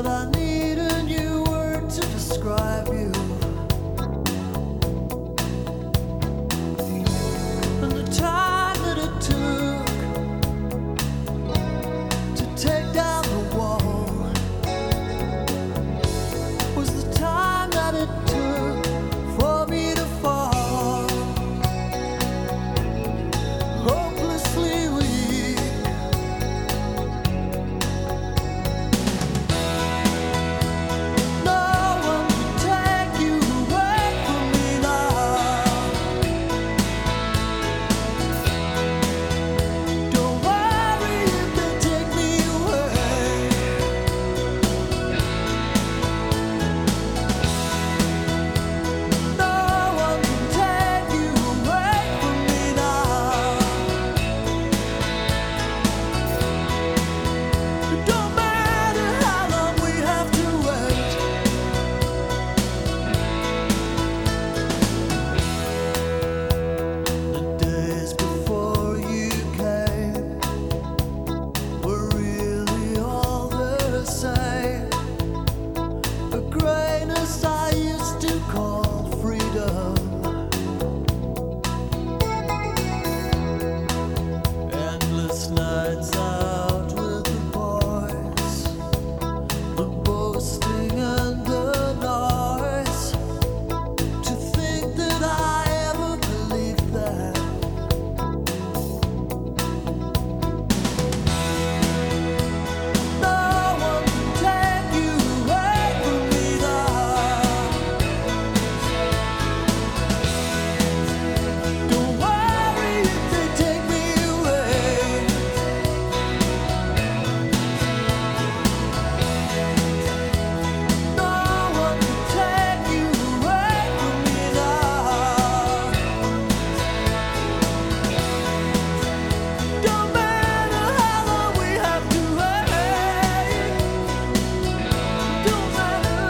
but I need a new word to describe you. And the time that it took to take down the wall was the time that it took for me to fall hopelessly weak. No one can take you away from me now. Don't worry if they take me away. No one can take you away from me now. It don't matter how long we have to wait. The days before you came were really all the same. The greatness I used to call freedom. Endless nights out with the boys, the boasting and the noise. To think that I ever believed that. No one can take you away from me now. Don't worry if they take me away. No one can take you away from me now. Don't matter how long we have to wait. Don't matter.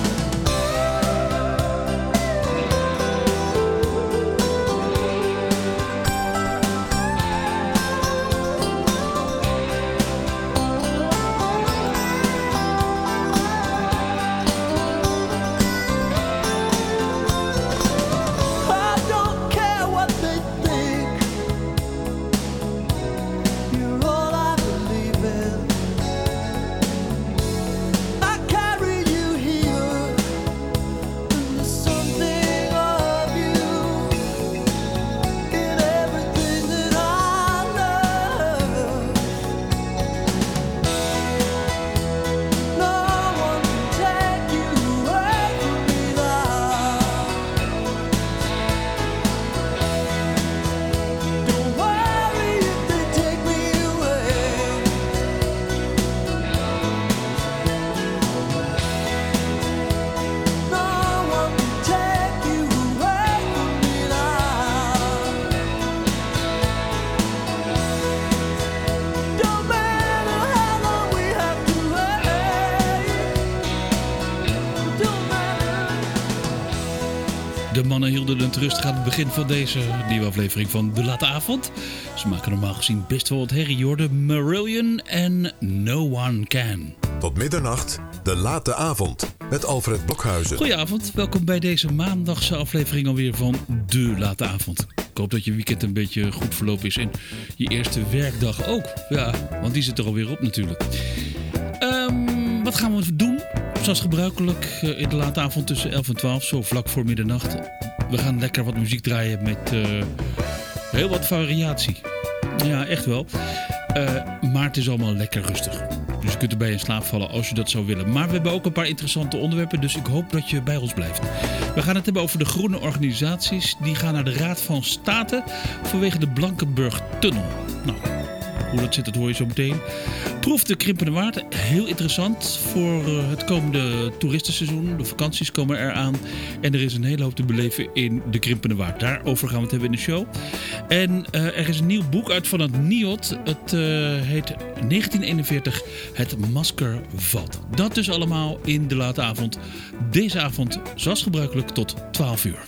I don't care what they think. You're all I believe in. I carry you here, and there's something of you in everything that I love. No one can take you away from me now. Don't worry if they take me away. No one can take you away from me now. Don't matter how long we have to wait. Don't matter. De mannen hielden het rustig aan het begin van deze nieuwe aflevering van De Late Avond. Ze maken normaal gezien best wel wat herrie. Je hoorde Marillion en No One Can. Tot middernacht, De Late Avond, met Alfred Blokhuizen. Goedenavond, welkom bij deze maandagse aflevering alweer van De Late Avond. Ik hoop dat je weekend een beetje goed verlopen is en je eerste werkdag ook. Ja, want die zit er alweer op natuurlijk. Wat gaan we doen? Zoals gebruikelijk in De Late Avond tussen 11 en 12, zo vlak voor middernacht. We gaan lekker wat muziek draaien met heel wat variatie. Ja, echt wel. Maar het is allemaal lekker rustig. Dus je kunt erbij in slaap vallen als je dat zou willen. Maar we hebben ook een paar interessante onderwerpen, dus ik hoop dat je bij ons blijft. We gaan het hebben over de groene organisaties. Die gaan naar de Raad van State vanwege de Blankenburg-tunnel. Nou, hoe dat zit, dat hoor je zo meteen. Proef de Krimpende Waard. Heel interessant voor het komende toeristenseizoen. De vakanties komen eraan. En er is een hele hoop te beleven in de Krimpende Waard. Daarover gaan we het hebben in de show. En er is een nieuw boek uit van het NIOD. Het heet 1941. Het masker valt. Dat dus allemaal in De Late Avond. Deze avond, zoals gebruikelijk, tot 12 uur.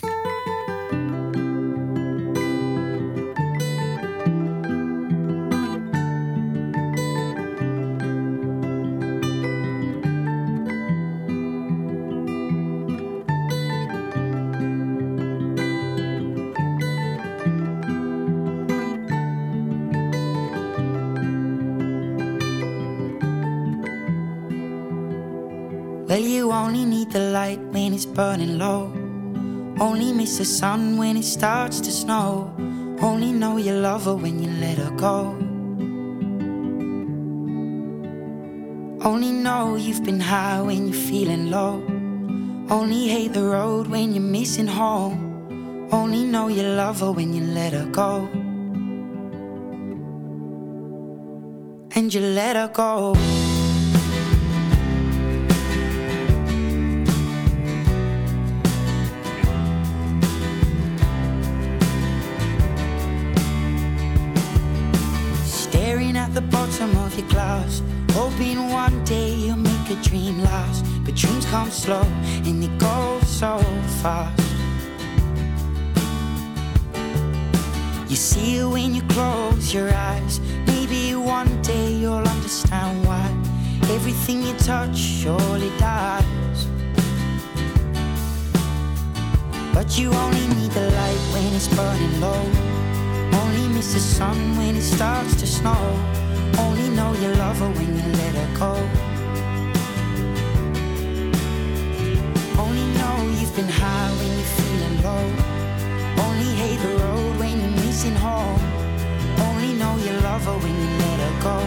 Well, you only need the light when it's burning low. Only miss the sun when it starts to snow. Only know you love her when you let her go. Only know you've been high when you're feeling low. Only hate the road when you're missing home. Only know you love her when you let her go. And you let her go. Staring at the bottom of your glass, hoping one day you'll make a dream last. But dreams come slow and they go so fast. You see it when you close your eyes. Maybe one day you'll understand why everything you touch surely dies. But you only need the light when it's burning low. Only miss the sun when it starts to snow. Only know you love her when you let her go. Only know you've been high when you're feeling low. Only hate the road when you're missing home. Only know you love her when you let her go.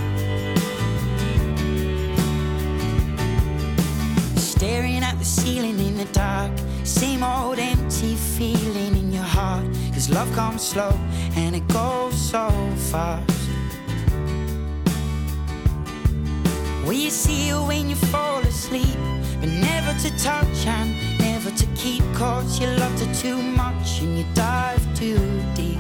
Staring at the ceiling in the dark, same old empty feeling in your heart. 'Cause love comes slow and it goes so fast. Well, you see her when you fall asleep, but never to touch and never to keep. 'Cause you loved her too much and you dive too deep.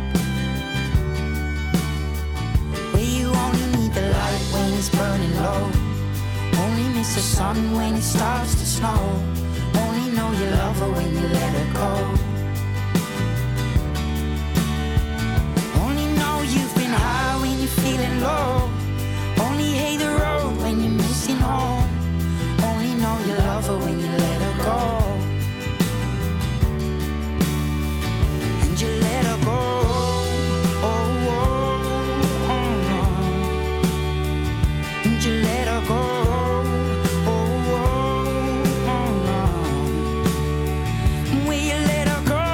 Well, you only need the light when it's burning low. Only miss the sun when it starts to snow. Only know you love her when you let her go. Only know you've been high when you're feeling low. Only hate the road when you're missing home. Only know you love her when you let her go. And you let her go. Oh, oh, oh, oh. And you let her go. Oh, oh, oh, oh. Will you let her go?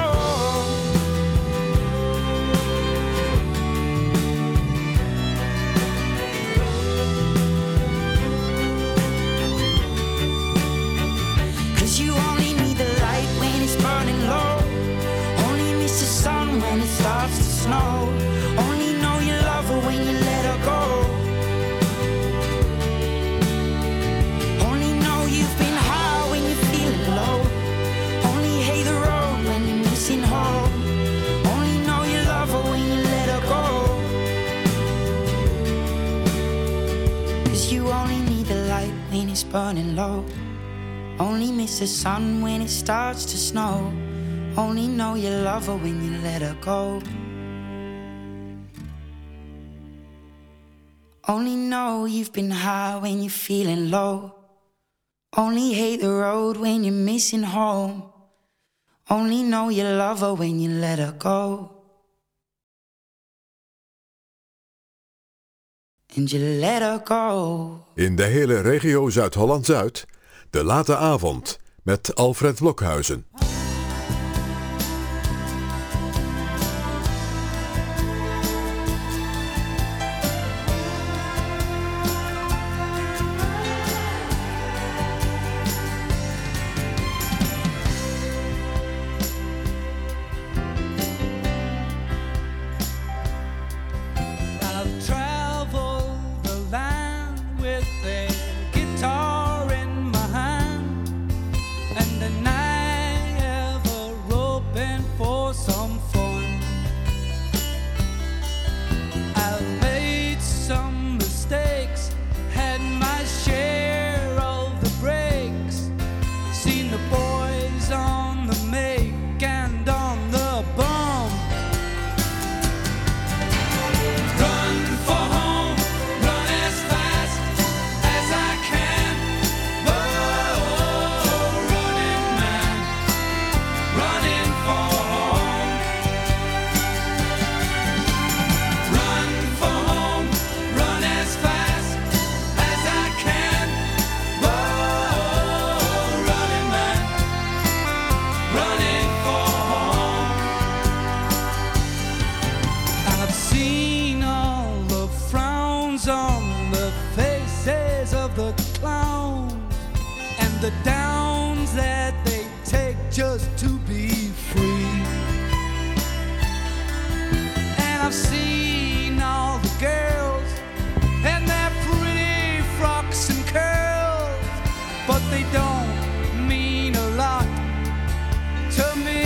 You only need the light when it's burning low. Only miss the sun when it starts to snow. Only know you love her when you let her go. Only know you've been high when you're feeling low. Only hate the road when you're missing home. Only know you love her when you let her go. 'Cause you only need the light when it's burning low. Only miss the sun when it starts to snow. Only know you love her when you let her go. Only know you've been high when you're feeling low. Only hate the road when you're missing home. Only know you love her when you let her go. And you let her go. In de hele regio Zuid-Holland-Zuid, de late avond met Alfred Blokhuizen. I've traveled the land with a guitar in my hand, and the night the downs that they take just to be free. And I've seen all the girls and their pretty frocks and curls, but they don't mean a lot to me.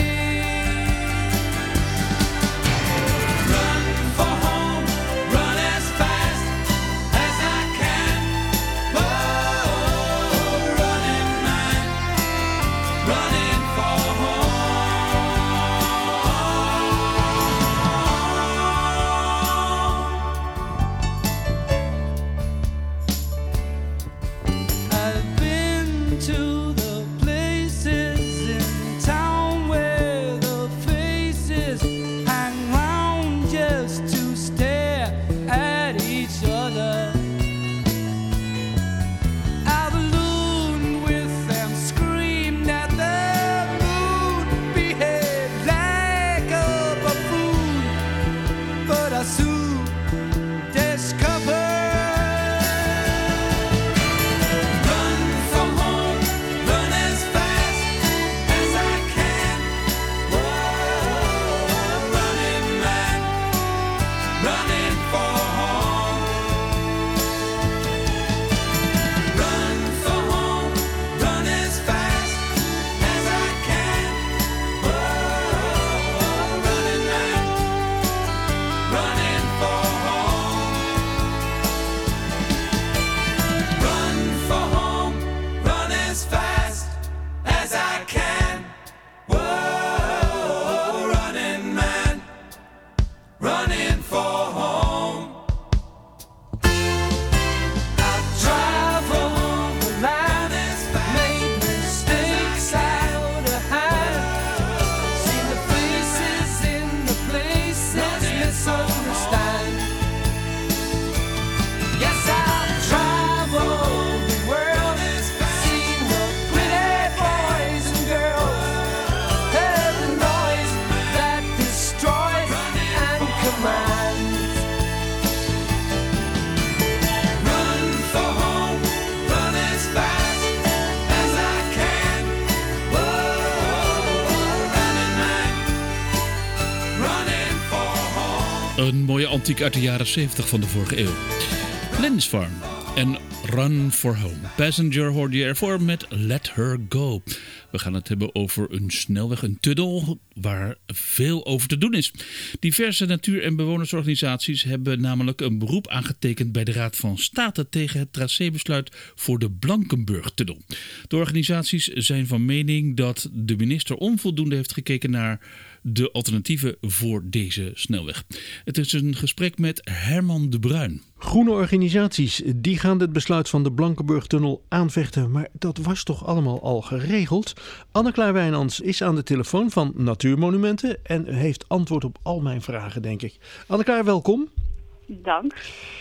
Een mooie antiek uit de jaren 70 van de vorige eeuw. Lindisfarne en Run for Home. Passenger hoorde je ervoor met Let Her Go. We gaan het hebben over een snelweg, een tunnel waar veel over te doen is. Diverse natuur- en bewonersorganisaties hebben namelijk een beroep aangetekend bij de Raad van State tegen het tracébesluit voor de Blankenburg-tunnel. De organisaties zijn van mening dat de minister onvoldoende heeft gekeken naar de alternatieven voor deze snelweg. Het is een gesprek met Herman de Bruin. Groene organisaties die gaan het besluit van de Blankenburg-tunnel aanvechten, maar dat was toch allemaal al geregeld? Anne-Klaar Wijnands is aan de telefoon van Natuurmonumenten en heeft antwoord op al mijn vragen, denk ik. Anne-Klaar, welkom. Dank.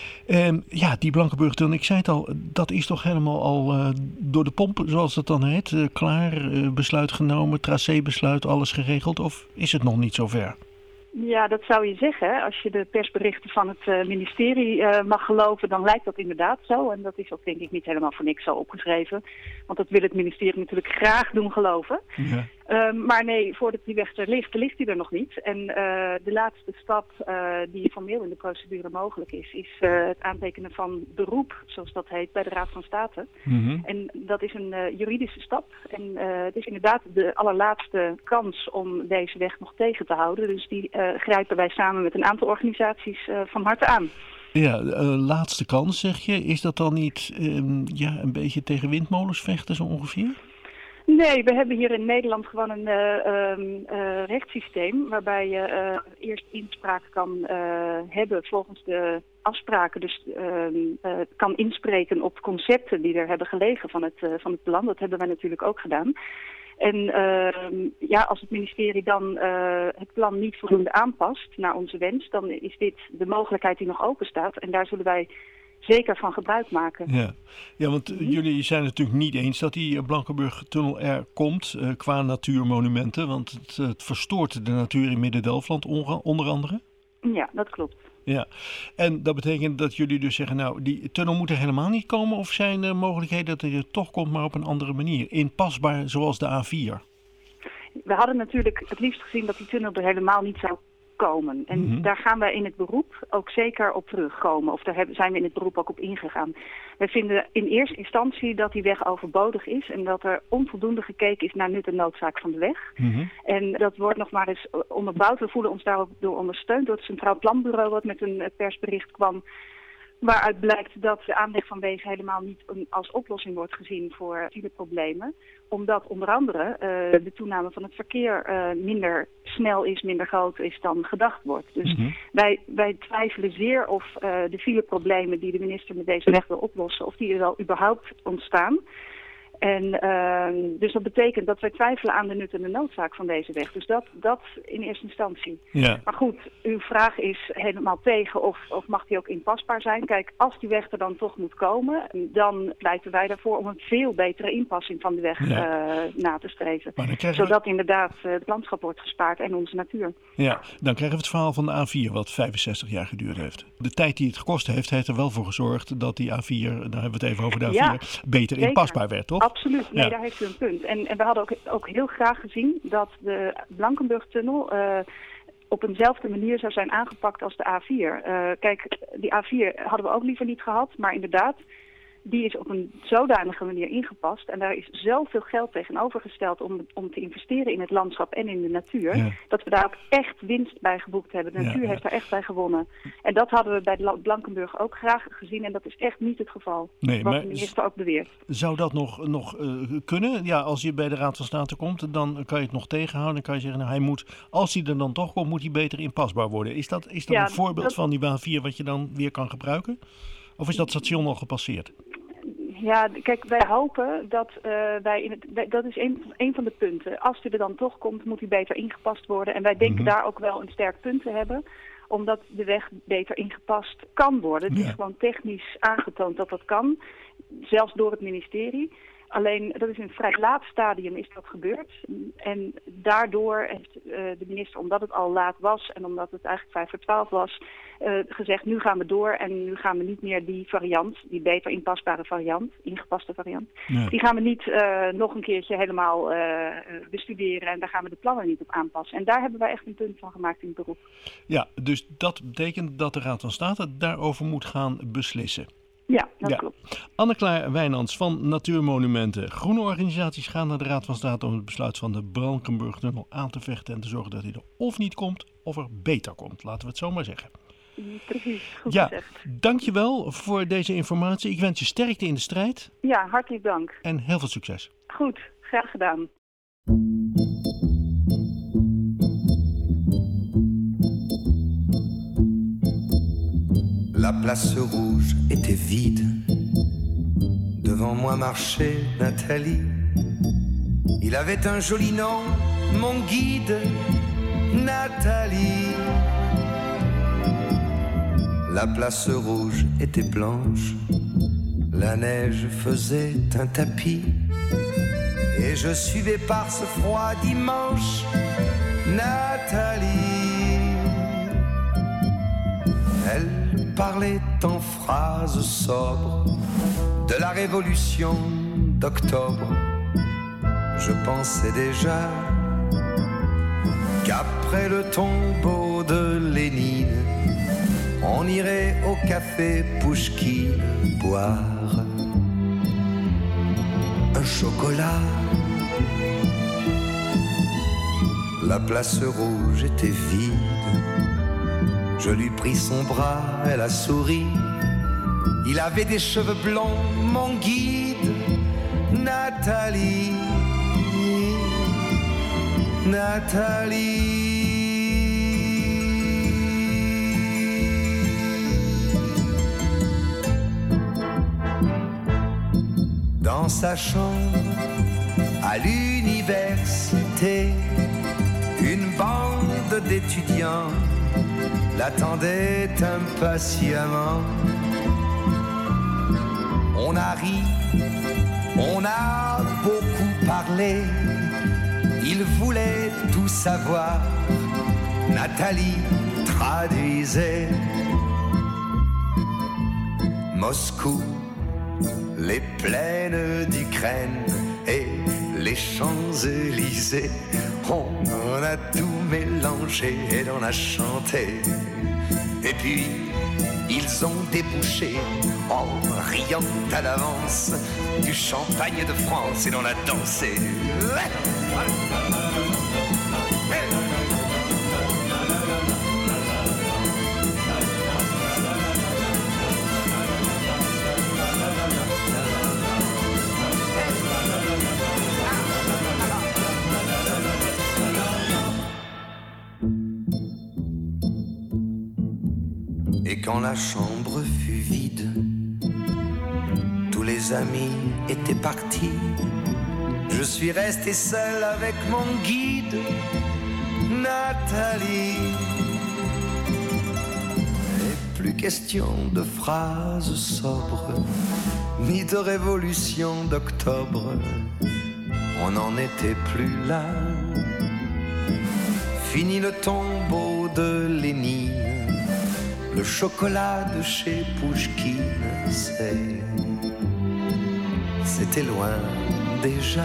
Ja, die Blankenburg-tunnel, ik zei het al, dat is toch helemaal al door de pomp, zoals het dan heet, klaar, besluit genomen, tracébesluit, alles geregeld, of is het nog niet zover? Ja, dat zou je zeggen. Als je de persberichten van het ministerie mag geloven, dan lijkt dat inderdaad zo. En dat is ook denk ik niet helemaal voor niks zo opgeschreven. Want dat wil het ministerie natuurlijk graag doen geloven. Ja. Maar nee, voordat die weg er ligt die er nog niet. En de laatste stap die formeel in de procedure mogelijk is het aantekenen van beroep, zoals dat heet, bij de Raad van State. Mm-hmm. En dat is een juridische stap. En het is inderdaad de allerlaatste kans om deze weg nog tegen te houden. Dus die grijpen wij samen met een aantal organisaties van harte aan. Ja, laatste kans zeg je. Is dat dan niet een beetje tegen windmolens vechten zo ongeveer? Nee, we hebben hier in Nederland gewoon een rechtssysteem waarbij je eerst inspraak kan hebben volgens de afspraken. Dus kan inspreken op concepten die er hebben gelegen van het plan. Dat hebben wij natuurlijk ook gedaan. En als het ministerie dan het plan niet voldoende aanpast naar onze wens, dan is dit de mogelijkheid die nog open staat. En daar zullen wij zeker van gebruik maken. Ja, want jullie zijn het natuurlijk niet eens dat die Blankenburg-tunnel er komt qua natuurmonumenten. Want het verstoort de natuur in Midden-Delfland onder andere. Ja, dat klopt. Ja, en dat betekent dat jullie dus zeggen, nou, die tunnel moet er helemaal niet komen, of zijn er mogelijkheden dat hij er toch komt, maar op een andere manier, inpasbaar zoals de A4? We hadden natuurlijk het liefst gezien dat die tunnel er helemaal niet zou komen. En daar gaan wij in het beroep ook zeker op terugkomen. Of daar zijn we in het beroep ook op ingegaan. We vinden in eerste instantie dat die weg overbodig is en dat er onvoldoende gekeken is naar nut en noodzaak van de weg. En dat wordt nog maar eens onderbouwd. We voelen ons daar ook door ondersteund door het Centraal Planbureau wat met een persbericht kwam. Waaruit blijkt dat de aanleg van wegen helemaal niet als oplossing wordt gezien voor fileproblemen. Omdat onder andere de toename van het verkeer minder snel is, minder groot is dan gedacht wordt. Dus wij twijfelen zeer of de fileproblemen die de minister met deze weg wil oplossen, of die er wel überhaupt ontstaan. En dus dat betekent dat wij twijfelen aan de nut en de noodzaak van deze weg. Dus dat in eerste instantie. Ja. Maar goed, uw vraag is helemaal tegen of mag die ook inpasbaar zijn. Kijk, als die weg er dan toch moet komen, dan pleiten wij daarvoor om een veel betere inpassing van de weg na te streven. Zodat inderdaad het landschap wordt gespaard en onze natuur. Ja, dan krijgen we het verhaal van de A4 wat 65 jaar geduurd heeft. De tijd die het gekost heeft er wel voor gezorgd dat die A4, daar hebben we het even over de A4, beter inpasbaar werd, toch? Absoluut, nee, daar heeft u een punt. En we hadden ook heel graag gezien dat de Blankenburg-tunnel op eenzelfde manier zou zijn aangepakt als de A4. Kijk, die A4 hadden we ook liever niet gehad, maar inderdaad, die is op een zodanige manier ingepast. En daar is zoveel geld tegenover gesteld om te investeren in het landschap en in de natuur. Dat we daar ook echt winst bij geboekt hebben. De natuur heeft daar echt bij gewonnen. En dat hadden we bij de Blankenburg ook graag gezien. En dat is echt niet het geval. Nee, wat de minister ook beweert. Zou dat nog kunnen? Ja, als je bij de Raad van State komt, dan kan je het nog tegenhouden. Dan kan je zeggen, nou, hij moet, als hij er dan toch komt, moet hij beter inpasbaar worden. Is dat een voorbeeld van die baan 4 wat je dan weer kan gebruiken? Of is dat station al gepasseerd? Ja, kijk, wij hopen dat dat is een van de punten. Als hij er dan toch komt, moet hij beter ingepast worden. En wij denken daar ook wel een sterk punt te hebben, omdat de weg beter ingepast kan worden. Het is gewoon technisch aangetoond dat dat kan, zelfs door het ministerie. Alleen, dat is in een vrij laat stadium is dat gebeurd. En daardoor heeft de minister, omdat het al laat was en omdat het eigenlijk 11:55 was, gezegd, nu gaan we door en nu gaan we niet meer die variant, die beter inpasbare variant, ingepaste variant, die gaan we niet nog een keertje helemaal bestuderen en daar gaan we de plannen niet op aanpassen. En daar hebben wij echt een punt van gemaakt in het beroep. Ja, dus dat betekent dat de Raad van State daarover moet gaan beslissen. Ja, dat klopt. Anne-Klaar Wijnands van Natuurmonumenten. Groene organisaties gaan naar de Raad van State om het besluit van de Blankenburg-tunnel aan te vechten en te zorgen dat hij er of niet komt of er beter komt. Laten we het zo maar zeggen. Precies, goed gezegd. Dankjewel voor deze informatie. Ik wens je sterkte in de strijd. Ja, hartelijk dank. En heel veel succes. Goed, graag gedaan. La place rouge était vide. Devant moi marchait Nathalie. Il avait un joli nom, mon guide, Nathalie. La place rouge était blanche. La neige faisait un tapis. Et je suivais par ce froid dimanche Nathalie. Elle parlait en phrases sobres de la révolution d'octobre. Je pensais déjà qu'après le tombeau de Lénine, on irait au café Pouchkine boire un chocolat. La place rouge était vide. Je lui pris son bras, elle a souri. Il avait des cheveux blonds, mon guide, Nathalie. Nathalie. Dans sa chambre, à l'université, une bande d'étudiants l'attendait impatiemment. On a ri, on a beaucoup parlé. Il voulait tout savoir. Nathalie traduisait Moscou, les plaines d'Ukraine et les Champs-Élysées. On a tout mélangé et on a chanté. Et puis ils ont débouché en riant à l'avance du champagne de France et l'on a dansé. Et quand la chambre fut vide, tous les amis étaient partis. Je suis resté seul avec mon guide, Nathalie. Et plus question de phrases sobres, ni de révolution d'octobre. On n'en était plus là. Fini le tombeau de Lénine. Le chocolat de chez Pouchkine, c'était loin déjà.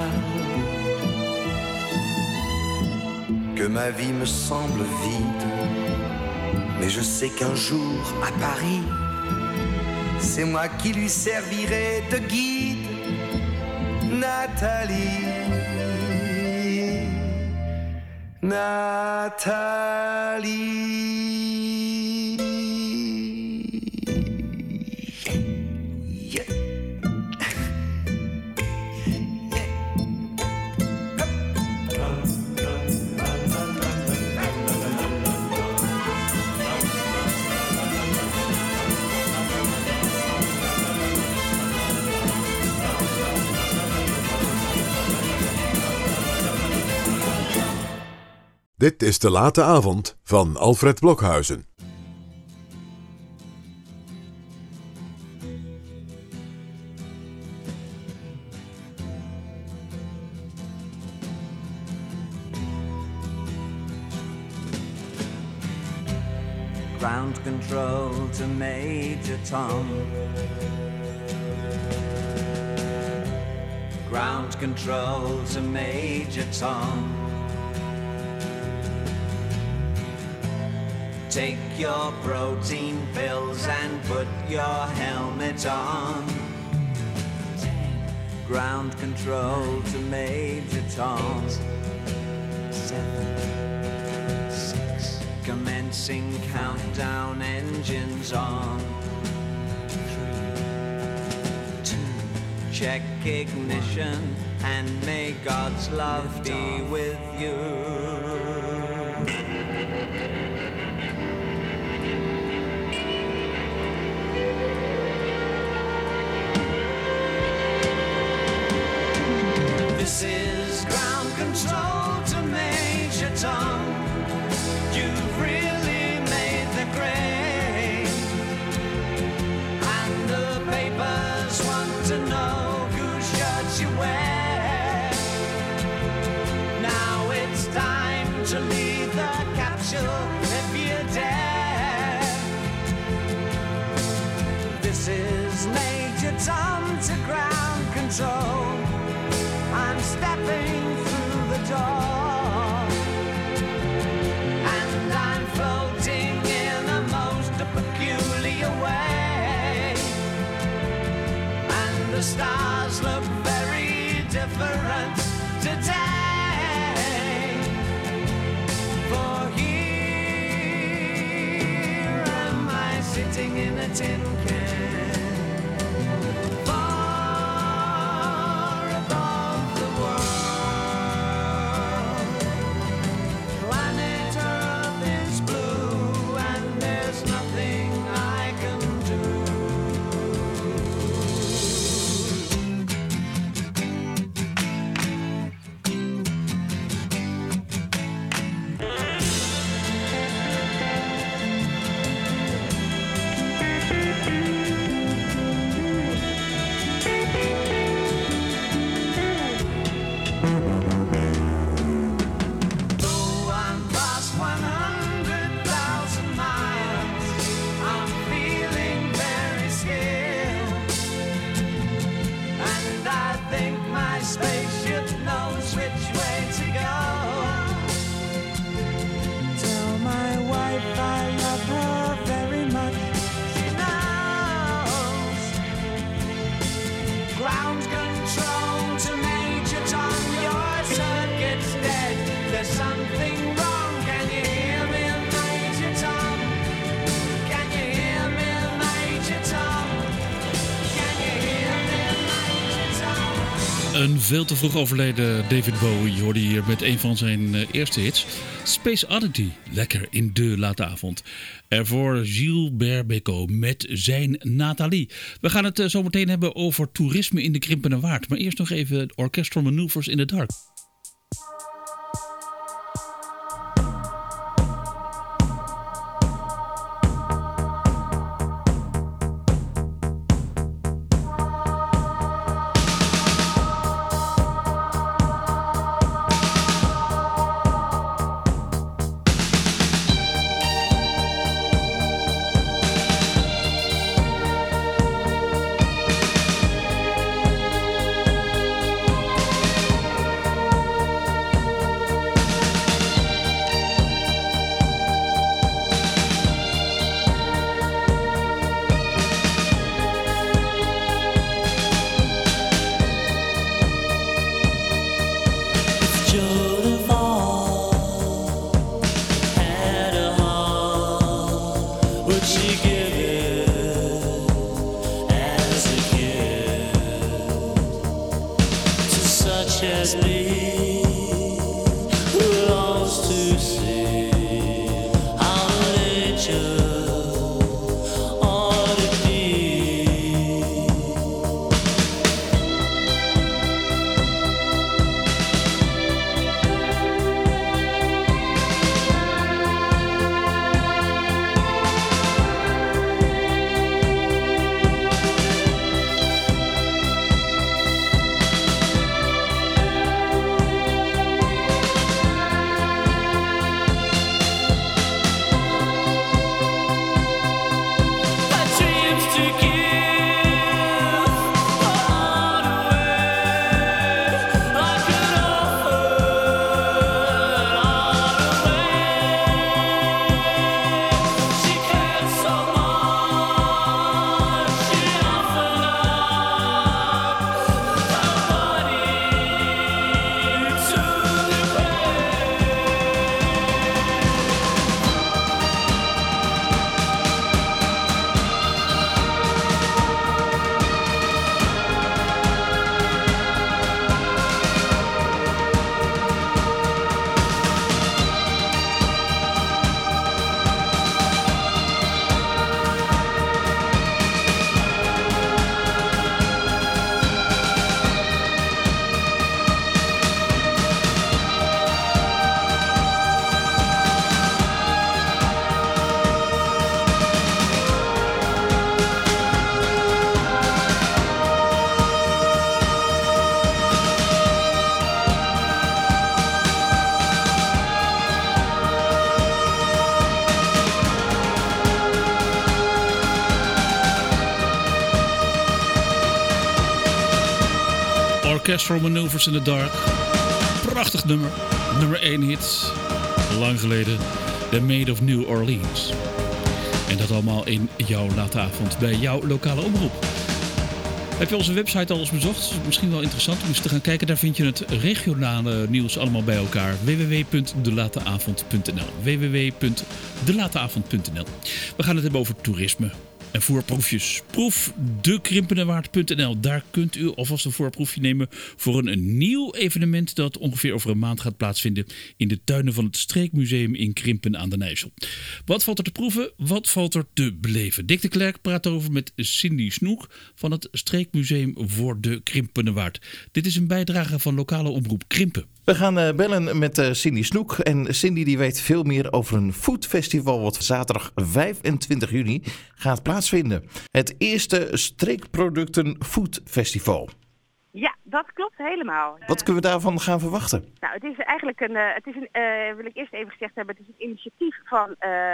Que ma vie me semble vide, mais je sais qu'un jour à Paris, c'est moi qui lui servirai de guide, Nathalie. Nathalie. Dit is De Late Avond van Alfred Blokhuizen. Ground control to Major Tom. Ground control to Major Tom. Take your protein pills and put your helmet on. Ground control to Major Tom. 7, 6. Commencing countdown, engines on. 3, 2. Check ignition and may God's love be with you. This is ground control to Major Tom. You've really made the grade, and the papers want to know whose shirts you wear. Now it's time to leave the capsule if you dare. This is Major Tom to ground control. I'm stepping through the door, and I'm floating in a most peculiar way, and the stars look very different today. For here am I sitting in a tin can. ground control to Major Tom. Your circuit's dead. There's something wrong. Can you hear me, Major Tom? Can you hear me, Major Tom? Can you hear me, Major Tom? Een veel te vroeg overleden David Bowie hoorde hier met een van zijn eerste hits. Space Oddity, lekker in de late avond. Ervoor Gilbert Bécaud met zijn Nathalie. We gaan het zo meteen hebben over toerisme in de Krimpenerwaard. Maar eerst nog even Orchestral Manoeuvres in the Dark. Orchestral Manoeuvres in the Dark. Prachtig nummer. Nummer 1 hit. Lang geleden. The Maid of New Orleans. En dat allemaal in jouw late avond bij jouw lokale omroep. Heb je onze website al eens bezocht? Misschien wel interessant om eens te gaan kijken. Daar vind je het regionale nieuws allemaal bij elkaar. www.delateavond.nl www.delateavond.nl We gaan het hebben over toerisme. En voorproefjes. Proef dekrimpenerwaard.nl. Daar kunt u alvast een voorproefje nemen voor een nieuw evenement dat ongeveer over een maand gaat plaatsvinden in de tuinen van het Streekmuseum in Krimpen aan den IJssel. Wat valt er te proeven? Wat valt er te beleven? Dick de Klerk praat over met Cindy Snoek van het Streekmuseum voor de Krimpenerwaard. Dit is een bijdrage van lokale omroep Krimpen. We gaan bellen met Cindy Snoek. En Cindy die weet veel meer over een foodfestival wat zaterdag 25 juni gaat plaatsvinden. Het eerste streekproducten foodfestival. Ja, dat klopt helemaal. Wat kunnen we daarvan gaan verwachten? Nou, het is eigenlijk wil ik eerst even gezegd hebben, het is een initiatief van,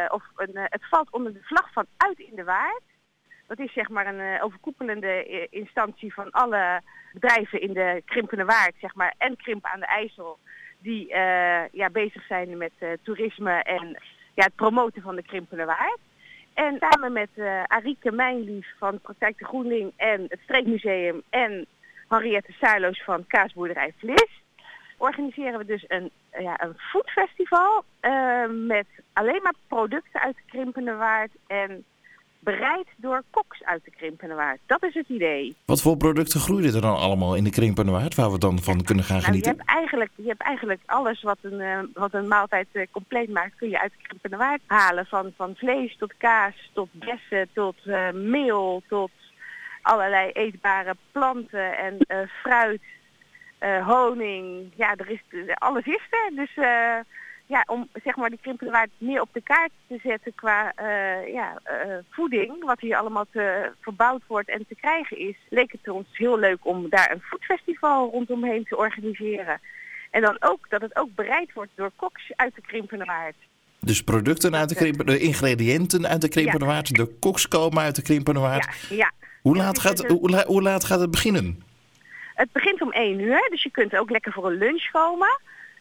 het valt onder de vlag van Uit in de Waard. Dat is zeg maar een overkoepelende instantie van alle bedrijven in de Krimpenerwaard, zeg maar, en Krimpen aan de IJssel, die bezig zijn met toerisme en het promoten van de Krimpenerwaard. En samen met Arieke Mijnlief van Praktijk de Groening en het Streekmuseum en Henriette Saarloos van Kaasboerderij Vlis, organiseren we dus een foodfestival met alleen maar producten uit de Krimpende Waard en bereid door koks uit de Krimpende Waard. Dat is het idee. Wat voor producten groeien er dan allemaal in de Krimpende Waard, waar we dan van kunnen gaan genieten? Je hebt eigenlijk alles wat een maaltijd compleet maakt, kun je uit de Krimpende Waard halen. Van vlees tot kaas, tot bessen, tot meel, tot allerlei eetbare planten en fruit, honing. Ja, alles is er. Dus om zeg maar die Krimpende Waard meer op de kaart te zetten qua voeding, wat hier allemaal verbouwd wordt en te krijgen is, leek het ons heel leuk om daar een foodfestival rondomheen te organiseren. En dan ook dat het ook bereid wordt door koks uit de Krimpende Waard. Dus producten uit de ingrediënten uit de Krimpende Waard, de koks komen uit de Krimpende Waard. Ja. Hoe laat gaat het beginnen? Het begint om 1:00, dus je kunt ook lekker voor een lunch komen.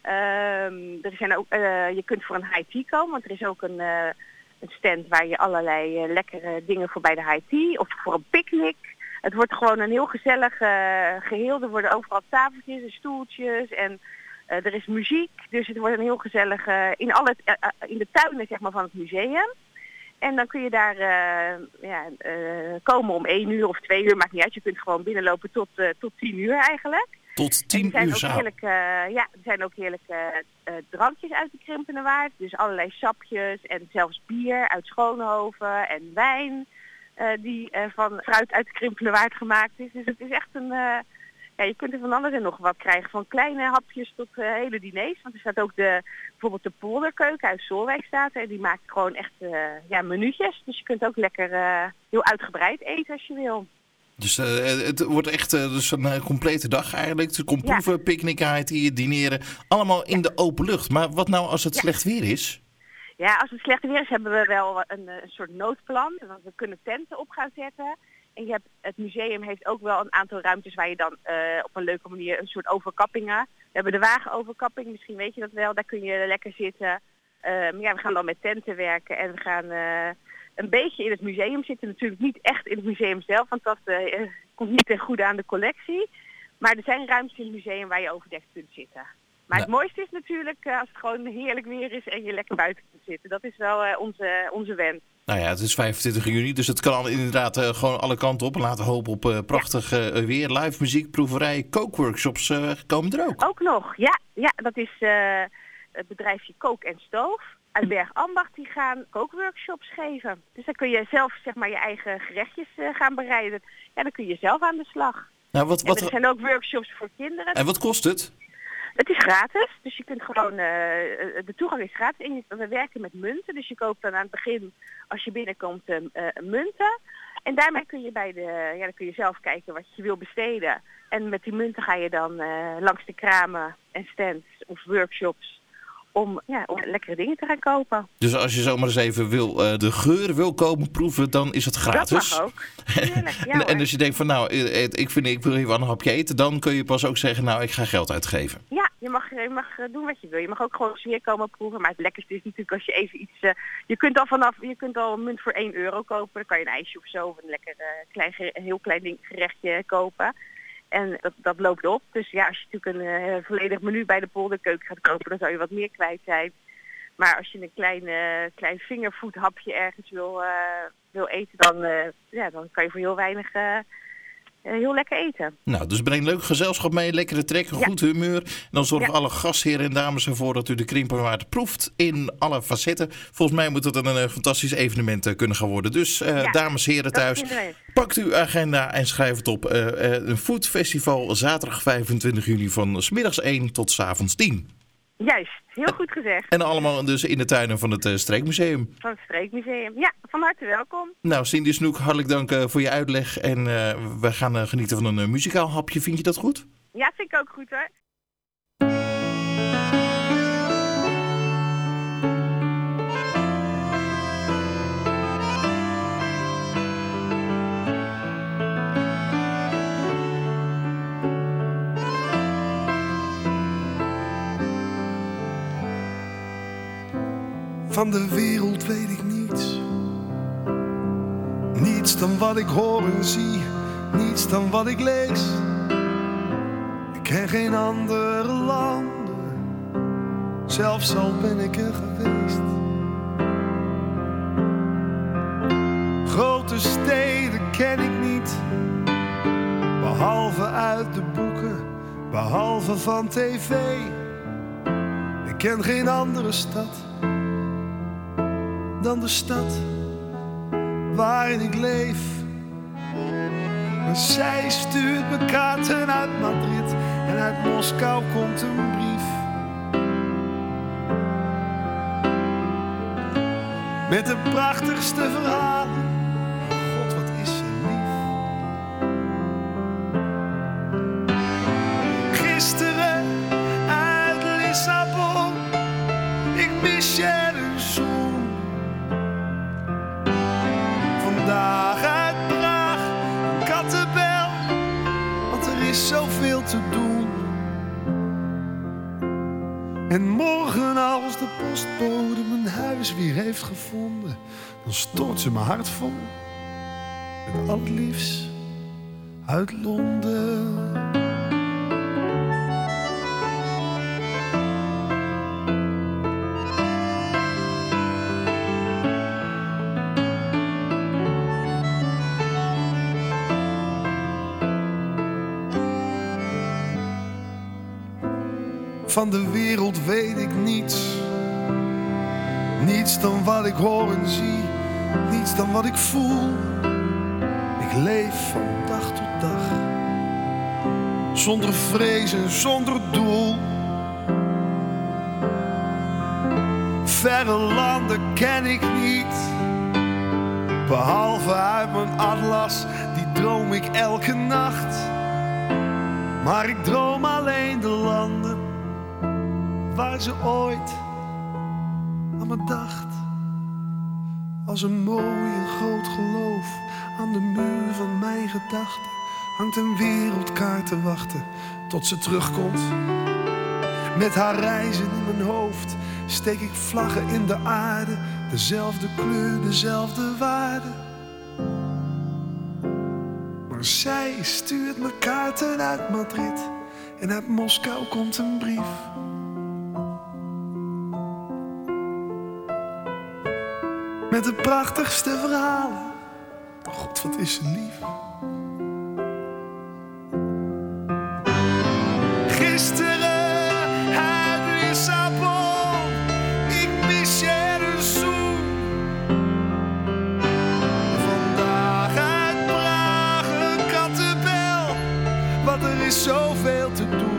Je kunt voor een high tea komen, want er is ook een stand waar je allerlei lekkere dingen voor bij de high tea of voor een picknick. Het wordt gewoon een heel gezellig geheel. Er worden overal tafeltjes en stoeltjes en er is muziek. Dus het wordt een heel gezellig in de tuinen zeg maar, van het museum. En dan kun je daar komen om 1:00 of 2:00, maakt niet uit. Je kunt gewoon binnenlopen tot 10:00 eigenlijk. Tot 10:00 s'avonds. Er zijn ook heerlijke drankjes uit de Krimpende Waard. Dus allerlei sapjes en zelfs bier uit Schoonhoven en wijn die van fruit uit de Krimpende Waard gemaakt is. Dus het is echt je kunt er van alles en nog wat krijgen. Van kleine hapjes tot hele diners. Want er staat ook bijvoorbeeld de polderkeuken uit Solwijk staat. En die maakt gewoon echt menu'tjes. Dus je kunt ook lekker heel uitgebreid eten als je wil. Dus het wordt echt dus een complete dag eigenlijk. Er komt proeven, picknicken, dineren. Allemaal in de open lucht. Maar wat nou als het slecht weer is? Ja, als het slecht weer is hebben we wel een soort noodplan. Want we kunnen tenten op gaan zetten. En het museum heeft ook wel een aantal ruimtes waar je dan op een leuke manier een soort overkappingen. We hebben de wagenoverkapping, misschien weet je dat wel. Daar kun je lekker zitten. We gaan dan met tenten werken en we gaan een beetje in het museum zitten. Natuurlijk niet echt in het museum zelf, want dat komt niet ten goede aan de collectie. Maar er zijn ruimtes in het museum waar je overdekt kunt zitten. Maar het mooiste is natuurlijk als het gewoon heerlijk weer is en je lekker buiten kunt zitten. Dat is wel onze wens. Nou ja, het is 25 juni, dus het kan inderdaad gewoon alle kanten op. En laten hopen op prachtig weer. Live muziek, proeverij, kookworkshops komen er ook. Ook nog, ja, dat is het bedrijfje Kook en Stoof uit Bergambacht. Die gaan kookworkshops geven. Dus dan kun je zelf zeg maar je eigen gerechtjes gaan bereiden. Ja, dan kun je zelf aan de slag. Nou, en er zijn ook workshops voor kinderen. En wat kost het? Het is gratis, dus je kunt gewoon, de toegang is gratis en we werken met munten. Dus je koopt dan aan het begin, als je binnenkomt, munten. En daarmee kun je dan kun je zelf kijken wat je wil besteden. En met die munten ga je dan langs de kramen en stands of workshops om lekkere dingen te gaan kopen. Dus als je zomaar eens even de geur wil komen proeven, dan is het gratis. Dat mag ook. Heerlijk, en als je denkt van ik wil even een hapje eten, dan kun je pas ook zeggen, ik ga geld uitgeven. Ja, je mag doen wat je wil. Je mag ook gewoon sfeer komen proeven. Maar het lekkerste is natuurlijk als je even iets... Je kunt al een munt voor €1 kopen. Dan kan je een ijsje of zo of een lekker heel klein gerechtje kopen. En dat loopt op. Dus ja, als je natuurlijk een volledig menu bij de polderkeuken gaat kopen, dan zou je wat meer kwijt zijn. Maar als je een klein fingerfoodhapje ergens wil eten, dan kan je voor heel weinig heel lekker eten. Nou, dus breng leuk gezelschap mee, lekkere trek, een goed humeur. En dan zorgen alle gastheren en dames ervoor dat u de Krimpende Waard proeft in alle facetten. Volgens mij moet het een fantastisch evenement kunnen gaan worden. Dus dames en heren thuis, pakt uw agenda en schrijf het op. Een foodfestival zaterdag 25 juni van 's middags 1 tot 's avonds 10. Juist, heel goed gezegd. En allemaal dus in de tuinen van het Streekmuseum. Van het Streekmuseum, ja, van harte welkom. Nou, Cindy Snoek, hartelijk dank voor je uitleg. En we gaan genieten van een muzikaal hapje. Vind je dat goed? Ja, vind ik ook goed hoor. Van de wereld weet ik niets. Niets dan wat ik hoor en zie. Niets dan wat ik lees. geen andere landen, zelfs al ben ik er geweest. Grote steden ken ik niet, behalve uit de boeken, behalve van tv. Ik ken geen andere stad dan de stad waarin ik leef. Maar zij stuurt me kaarten uit Madrid en uit Moskou komt een brief. Met de prachtigste verhalen. God, wat is ze lief. Gisteren uit Lissabon, ik mis je een zoen. Vandaag uit Praag, een kattenbel, want er is zoveel te doen. En morgen als de postbode mijn huis weer heeft gevonden, dan stort ze mijn hart vol met al het liefst uit Londen. Van de wereld weet ik niets. Niets dan wat ik hoor en zie. Niets dan wat ik voel. Ik leef van dag tot dag. Zonder vrees en zonder doel. Verre landen ken ik niet. Behalve uit mijn atlas, die droom ik elke nacht. Maar ik droom alleen de landen waar ze ooit aan me dacht. Als een mooi en groot geloof aan de muur van mijn gedachten hangt een wereldkaart te wachten tot ze terugkomt. Met haar reizen in mijn hoofd steek ik vlaggen in de aarde. Dezelfde kleur, dezelfde waarde. Maar zij stuurt me kaarten uit Madrid en uit Moskou komt een brief. Met de prachtigste verhalen. Oh God, wat is ze lief. Gisteren uit Lissabon, ik mis je een zoen. Vandaag uit Praag een kattenbel, want er is zoveel te doen.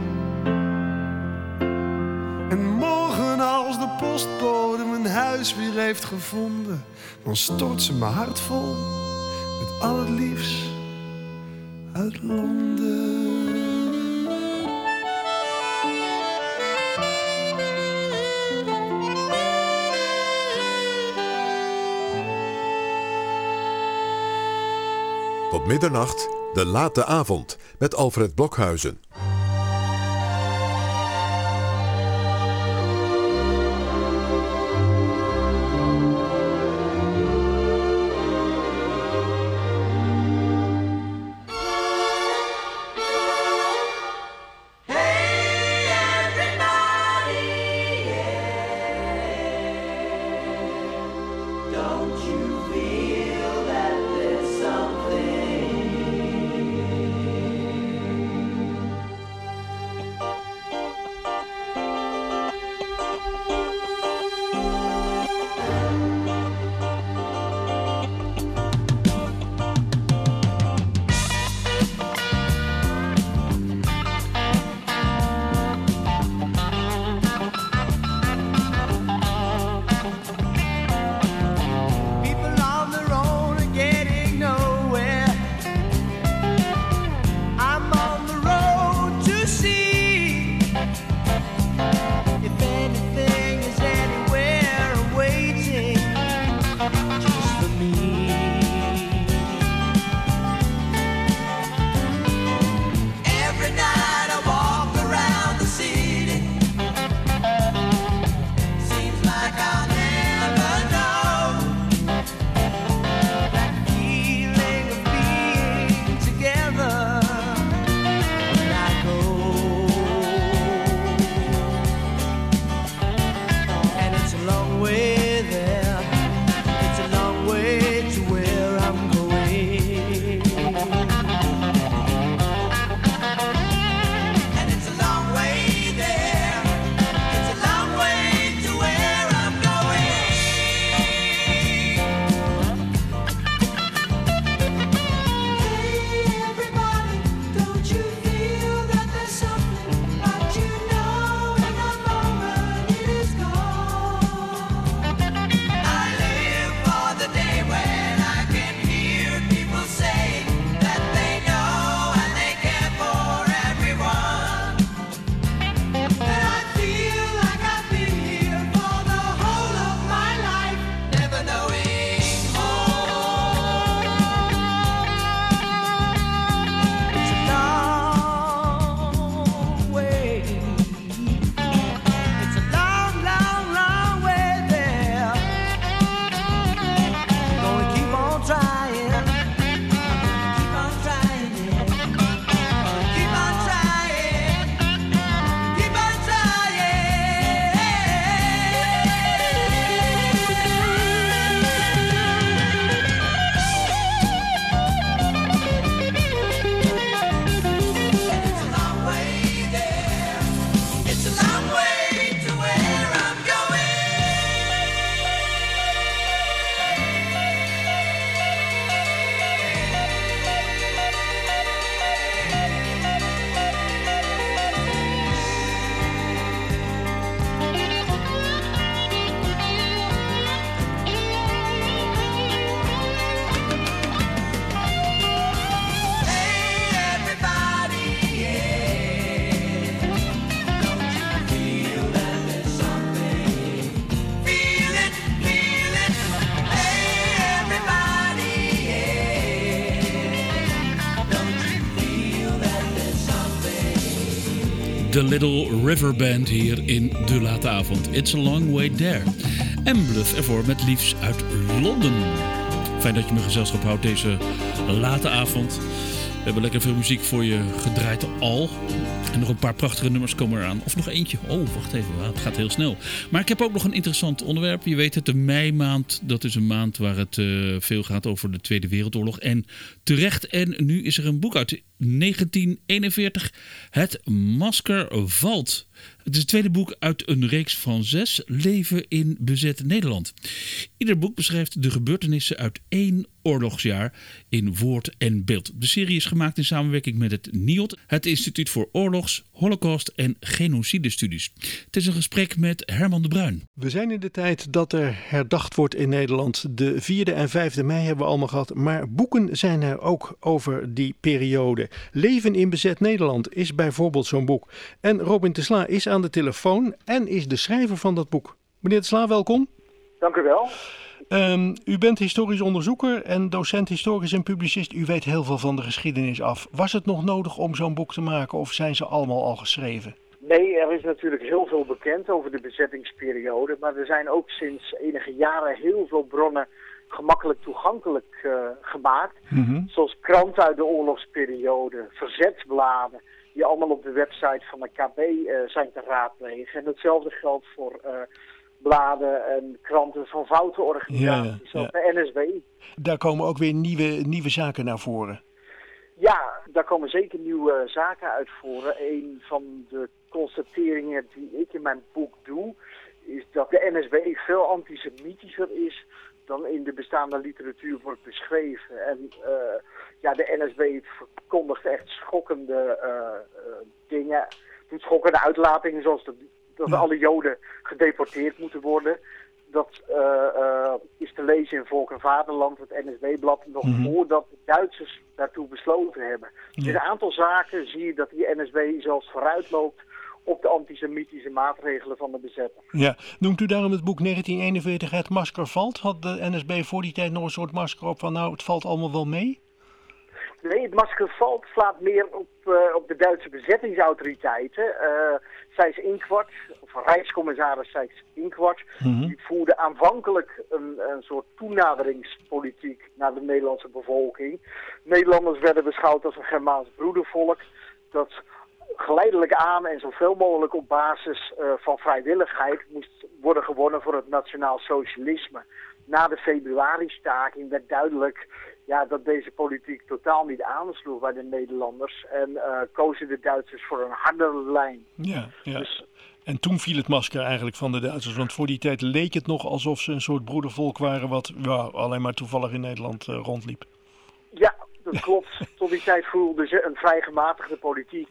En morgen als de postbode mijn huis weer heeft gevonden, dan stort ze mijn hart vol met al het liefst uit Londen. Tot middernacht, de late avond met Alfred Blokhuizen. The Little River Band hier in De Late Avond. It's a long way there. En Bluff ervoor met Liefs uit Londen. Fijn dat je me gezelschap houdt deze late avond. We hebben lekker veel muziek voor je gedraaid al. En nog een paar prachtige nummers komen eraan. Of nog eentje. Oh, wacht even. Het gaat heel snel. Maar ik heb ook nog een interessant onderwerp. Je weet het, de meimaand. Dat is een maand waar het veel gaat over de Tweede Wereldoorlog. En terecht. En nu is er een boek uit 1941. Het Masker valt. Het is het tweede boek uit een reeks van 6. Leven in bezet Nederland. Ieder boek beschrijft de gebeurtenissen uit 1 oorlogsjaar in woord en beeld. De serie is gemaakt in samenwerking met het NIOD, het Instituut voor Oorlogs, Holocaust en Genocidestudies. Het is een gesprek met Herman de Bruin. We zijn in de tijd dat er herdacht wordt in Nederland. De 4e en 5e mei hebben we allemaal gehad. Maar boeken zijn er ook over die periode. Leven in bezet Nederland is bijvoorbeeld zo'n boek. En Robin de Sla is aan de telefoon en is de schrijver van dat boek. Meneer de Sla, welkom. Dank u wel. U bent historisch onderzoeker en docent historisch en publicist. U weet heel veel van de geschiedenis af. Was het nog nodig om zo'n boek te maken of zijn ze allemaal al geschreven? Nee, er is natuurlijk heel veel bekend over de bezettingsperiode. Maar er zijn ook sinds enige jaren heel veel bronnen gemakkelijk toegankelijk gemaakt. Zoals kranten uit de oorlogsperiode, verzetsbladen, die allemaal op de website van de KB zijn te raadplegen. En hetzelfde geldt voor bladen en kranten van foutenorganisaties, zoals de NSB. Daar komen ook weer nieuwe zaken naar voren. Ja, daar komen zeker nieuwe zaken uit voren. Een van de constateringen die ik in mijn boek doe, is dat de NSB veel antisemitischer is dan in de bestaande literatuur wordt beschreven. En de NSB verkondigt echt schokkende dingen, doet schokkende uitlatingen, zoals dat alle Joden gedeporteerd moeten worden. Dat is te lezen in Volk en Vaderland, het NSB-blad, nog voordat de Duitsers daartoe besloten hebben. Dus in een aantal zaken zie je dat die NSB zelfs vooruitloopt op de antisemitische maatregelen van de bezetter. Ja, noemt u daarom het boek 1941 Het Masker valt? Had de NSB voor die tijd nog een soort masker op van het valt allemaal wel mee? Nee, het masker valt slaat meer op de Duitse bezettingsautoriteiten. Seyss-Inquart, of Rijkscommissaris Seyss-Inquart, die voerde aanvankelijk een soort toenaderingspolitiek naar de Nederlandse bevolking. Nederlanders werden beschouwd als een Germaans broedervolk dat geleidelijk aan en zoveel mogelijk op basis van vrijwilligheid moest worden gewonnen voor het nationaal socialisme. Na de februari-staking werd duidelijk dat deze politiek totaal niet aansloeg bij de Nederlanders en kozen de Duitsers voor een hardere lijn. Ja. Dus, en toen viel het masker eigenlijk van de Duitsers, want voor die tijd leek het nog alsof ze een soort broedervolk waren wat alleen maar toevallig in Nederland rondliep. Ja, dat klopt. Tot die tijd voerden ze een vrij gematigde politiek.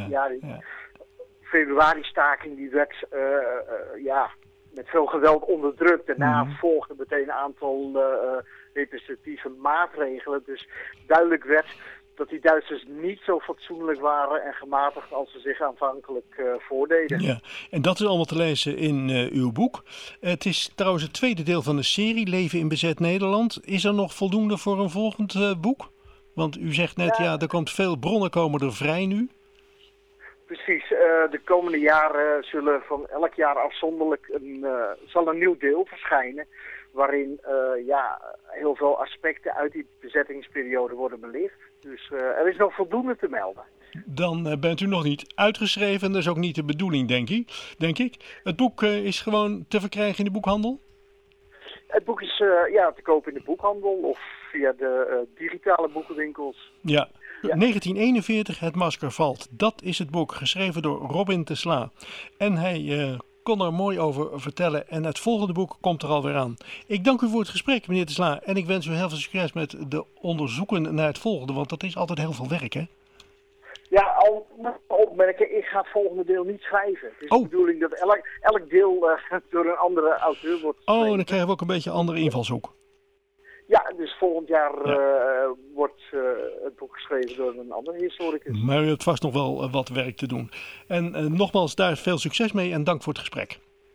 Februari-staking die werd met veel geweld onderdrukt. Daarna volgden meteen een aantal repressieve maatregelen. Dus duidelijk werd dat die Duitsers niet zo fatsoenlijk waren en gematigd als ze zich aanvankelijk voordeden. Ja, en dat is allemaal te lezen in uw boek. Het is trouwens het tweede deel van de serie, Leven in bezet Nederland. Is er nog voldoende voor een volgend boek? Want u zegt net, er komt veel bronnen komen er vrij nu. Precies, de komende jaren zullen van elk jaar afzonderlijk zal een nieuw deel verschijnen. Waarin heel veel aspecten uit die bezettingsperiode worden belicht. Dus er is nog voldoende te melden. Dan bent u nog niet uitgeschreven en dat is ook niet de bedoeling, denk ik. Het boek is gewoon te verkrijgen in de boekhandel? Het boek is te koop in de boekhandel of via de digitale boekenwinkels. Ja. 1941, Het Masker valt. Dat is het boek, geschreven door Robin de Sla. En hij kon er mooi over vertellen. En het volgende boek komt er alweer aan. Ik dank u voor het gesprek, meneer de Sla. En ik wens u heel veel succes met de onderzoeken naar het volgende. Want dat is altijd heel veel werk, hè? Ja, al opmerken, ik ga het volgende deel niet schrijven. Het is de bedoeling dat elk deel door een andere auteur wordt geschreven. Dan krijgen we ook een beetje een andere invalshoek. Ja, dus volgend jaar wordt het boek geschreven door een andere historicus. Maar u hebt vast nog wel wat werk te doen. En nogmaals, daar veel succes mee en dank voor het gesprek.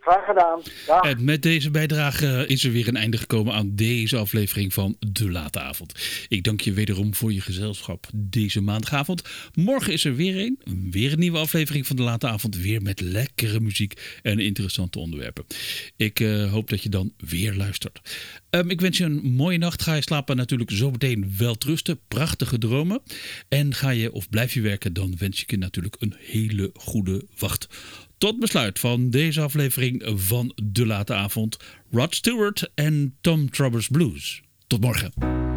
Graag gedaan. Dag. En met deze bijdrage is er weer een einde gekomen aan deze aflevering van De Late Avond. Ik dank je wederom voor je gezelschap deze maandagavond. Morgen is er weer een nieuwe aflevering van De Late Avond. Weer met lekkere muziek en interessante onderwerpen. Ik hoop dat je dan weer luistert. Ik wens je een mooie nacht. Ga je slapen natuurlijk zo meteen welterusten. Prachtige dromen. En ga je of blijf je werken, dan wens ik je natuurlijk een hele goede wacht. Tot besluit van deze aflevering van De Late Avond. Rod Stewart en Tom Trovers Blues. Tot morgen.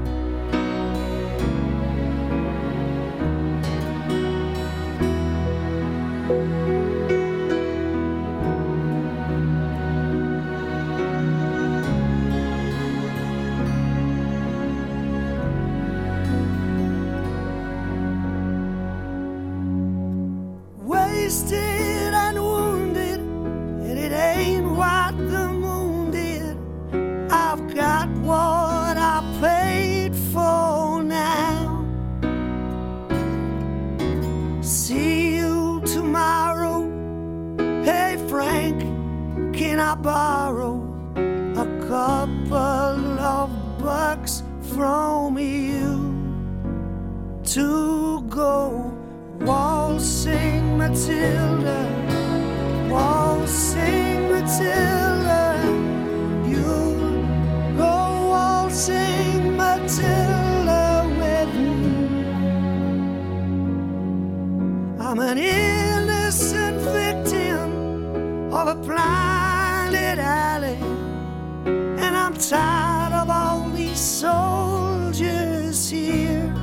Wasted and wounded, and it ain't what the moon did. I've got what I paid for now. See you tomorrow. Hey Frank, can I borrow a couple of bucks from you to go waltzing Matilda, waltzing Matilda, you go waltzing Matilda with me. I'm an innocent victim of a blinded alley, and I'm tired of all these soldiers here.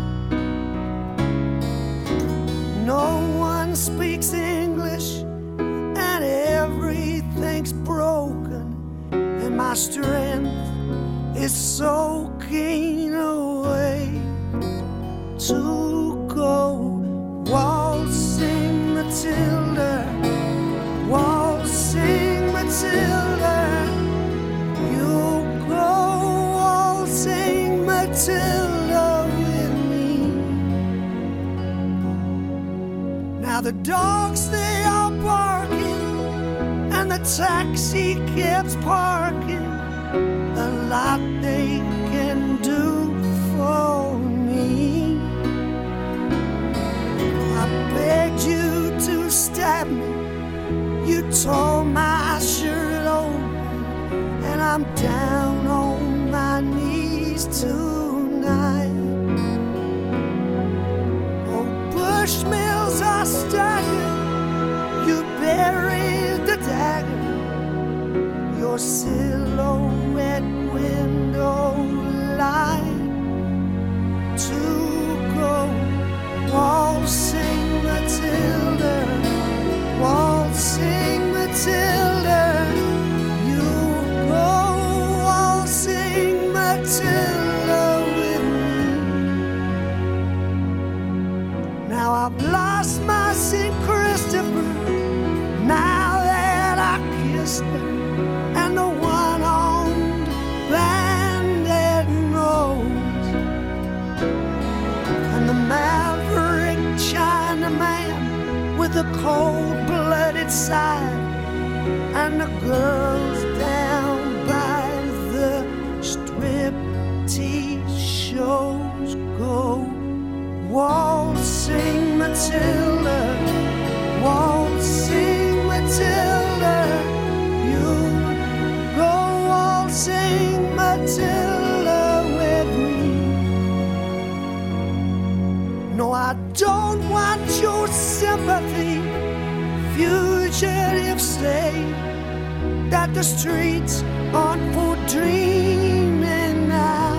No one speaks English and everything's broken, and my strength is soaking away to go waltzing Matilda, waltzing Matilda, you go waltzing Matilda with me. Now the dogs, they are barking, and the taxi cabs parking. A lot they can do for me. I begged you to stab me, you tore my shirt open, and I'm down on my knees tonight. Oh, Bushmills are staggered, you buried the dagger, your silhouette window light, to go waltzing Matilda, waltzing Matilda, you go waltzing Matilda with me. Now I've lost my St. Christopher, now that I kissed her, and the one-armed bandit nose, and the maverick Chinaman with the cold-blooded side, and the girls down by the striptease shows go waltzing Matilda, waltzing Matilda, you go waltzing Matilda with me. No, I don't want your sympathy. Fugitives say that the streets aren't for dreaming now.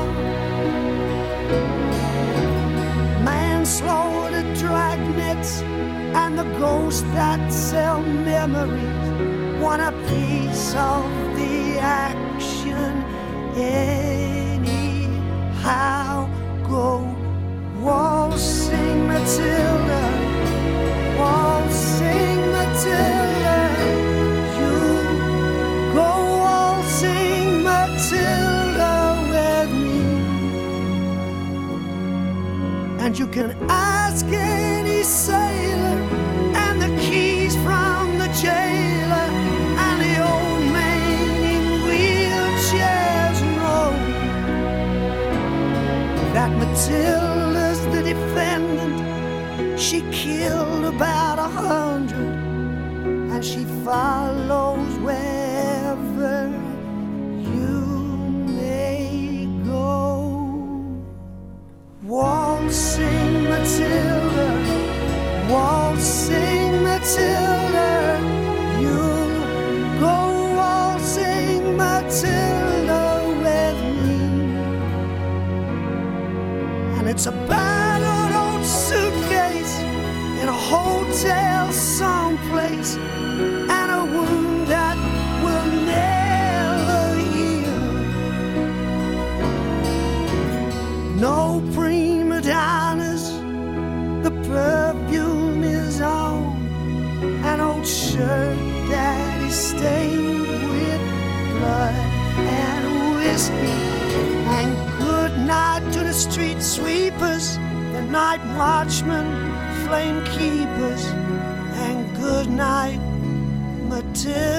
Manslaughter, dragnets, and the ghosts that sell memories want a piece of the action anyhow. Go waltzing Matilda, waltzing Matilda, you go waltzing Matilda with me. And you can ask any sailor, and the keys from the jailer, and the old Matilda's the defendant. She killed about 100, and she follows wherever you may go. Waltzing Matilda, waltzing Matilda, you'll go waltzing Matilda with me. And it's a battered old suitcase in a hotel someplace, and a wound that will never heal. No prima donnas, the perfume is on, an old shirt that is stained with blood and whiskey. And good night to the street sweepers, the night watchmen, flame keepers, and good night, Matilda.